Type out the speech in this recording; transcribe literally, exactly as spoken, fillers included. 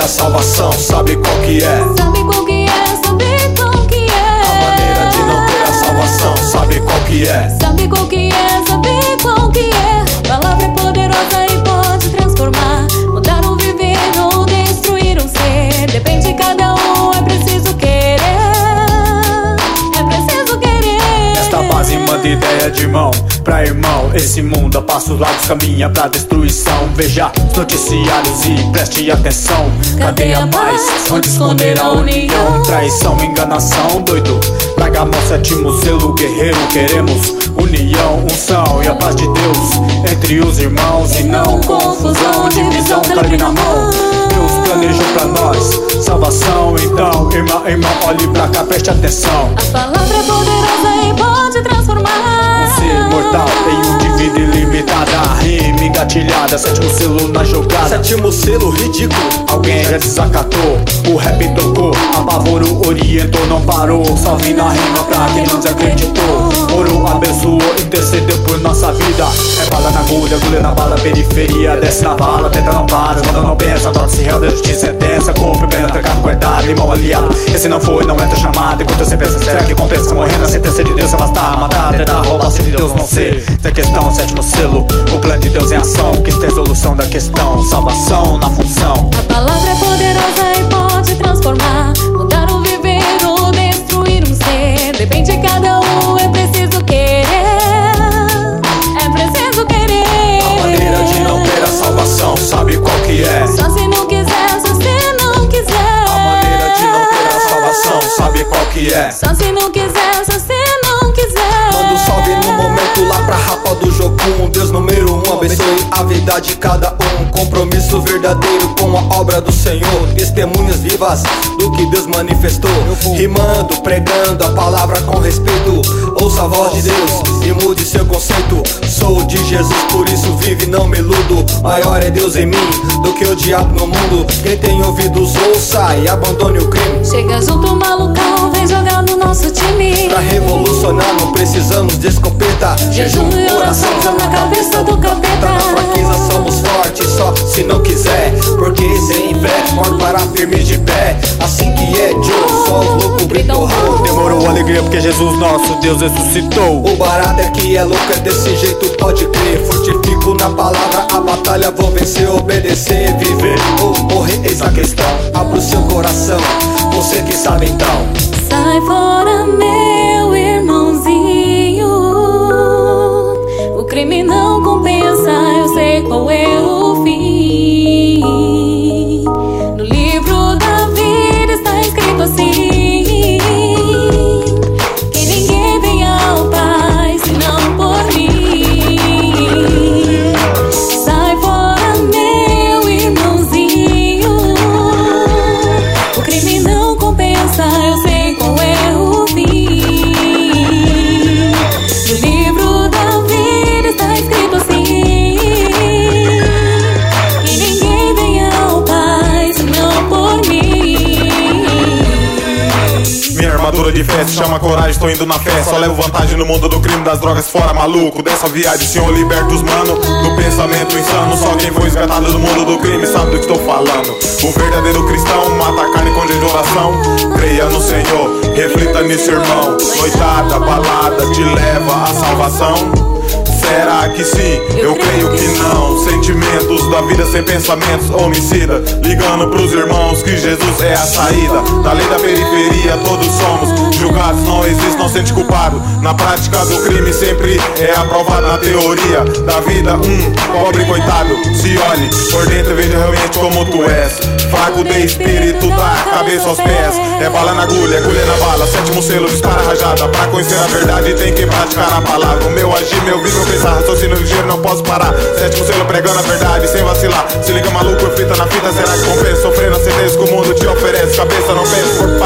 a salvação, sabe qual que é? Sabe qual que é, sabe qual que é? A maneira de não ter a salvação, sabe qual que é? Sabe qual que é, sabe qual que é? A palavra é poderosa e pode transformar, mudar um viver ou destruir um ser. Depende de cada um, é preciso querer. É preciso querer. Esta base manda ideia de mão pra irmão. Esse mundo a passos largos caminha pra destruição. Veja os noticiários e preste atenção. Cadê a paz? Onde esconder a união? Traição, enganação, doido. Larga a mão, sétimo selo, guerreiro. Queremos união, unção e a paz de Deus entre os irmãos. E não confusão, divisão, carne na mão. Deus planejou pra nós salvação. Então, irmão, irmão, olhe pra cá, preste atenção. A palavra é poderosa e pode transformar. Um ser mortal tem um de vida ilimitada. Rima engatilhada, sétimo selo na jogada. Sétimo selo ridículo, alguém já desacatou. O rap tocou, apavorou, orientou, não parou. Salve na rima pra quem não desacreditou. Orou, abençoou, intercedeu por nossa vida. É bala na agulha, agulha na bala, periferia. Desce na bala, tenta não para, manda não pensa. Torce real, Deus te sentença. Compre, pena, trancado, guardado, irmão aliado. Esse não foi, não entra chamado. Enquanto você pensa, será que compensa? Morrer na sentença de Deus, se afastar, matar, tentar roubar, se de Deus não ser. Essa é questão, sétimo selo, o plano de Deus em ação. Quis ter solução da questão, salvação na função. A palavra é poderosa e pode transformar, mudar o viver ou destruir um ser. Depende de cada um, é preciso querer. É preciso querer. A maneira de não ter a salvação, sabe qual que é? Só se não quiser, só se não quiser. A maneira de não ter a salvação, sabe qual que é? Só se não quiser, só se não quiser. manda um salve no momento lá pra rapa do Jocum. Deus número um, abençoe a vida de cada um. Compromisso verdadeiro com a obra do Senhor. Testemunhas vivas do que Deus manifestou. Rimando, pregando a palavra com respeito. Ouça a voz de Deus e mude seu conceito. Sou de Jesus, por isso vive, não me iludo. Maior é Deus em mim do que o diabo no mundo. Quem tem ouvidos ouça e abandone o crime. Chega junto, malucão, vem jogar no nosso time. Pra revolucionar não precisamos de escopeta. Jejum e oração são na cabeça do capeta. Na fraqueza somos fortes, só se não quiser. Porque sem fé, morre para firme de pé. Assim que é Joe, só os loucos gritam ho. Demorou alegria porque Jesus nosso Deus ressuscitou. O barato é que é louco, é desse jeito, pode crer. Fortifico na palavra, a batalha vou vencer. Obedecer, viver ou morrer, eis a questão. Abra o seu coração, você que sabe então. Sai fora, meu irmãozinho. O crime não compensa, eu sei qual é o fim. No livro da vida está escrito assim: que ninguém venha ao Pai senão por mim. Sai fora, meu irmãozinho. O crime não compensa, eu sei qual é o fim. No livro da vida está escrito assim: que ninguém venha ao Pai senão por mim. Minha armadura de fé se chama coragem, tô indo na fé. Só levo vantagem no mundo do crime, das drogas fora, maluco. Dessa viagem, Senhor, liberta os mano do pensamento insano. Só quem foi resgatado do mundo do crime sabe do que estou falando. O verdadeiro cristão mata a carne com jejum e oração. Creia no Senhor, reflita nisso, irmão. Noitada, balada, te leva à salvação. Será que sim? Eu creio que não. Sentimentos da vida sem pensamentos, homicida. Ligando pros irmãos que Jesus é a saída. Da lei da periferia todos somos julgados, não existe, não sente culpado. Na prática do crime sempre é aprovado na teoria da vida. Hum, pobre coitado, se olhe por dentro e veja realmente como tu és. Fraco de espírito, da cabeça aos pés. É bala na agulha, agulha na bala. Sétimo selo, dispara rajada. Pra conhecer a verdade tem que praticar a palavra. O meu agir, meu vir, meu pensar, raciocínio ligeiro, não posso parar. Sétimo selo pregando a verdade sem vacilar. Se liga maluco, fita na fita, será que compensa? Sofrendo a certeza que o mundo te oferece. Cabeça não pensa, corpo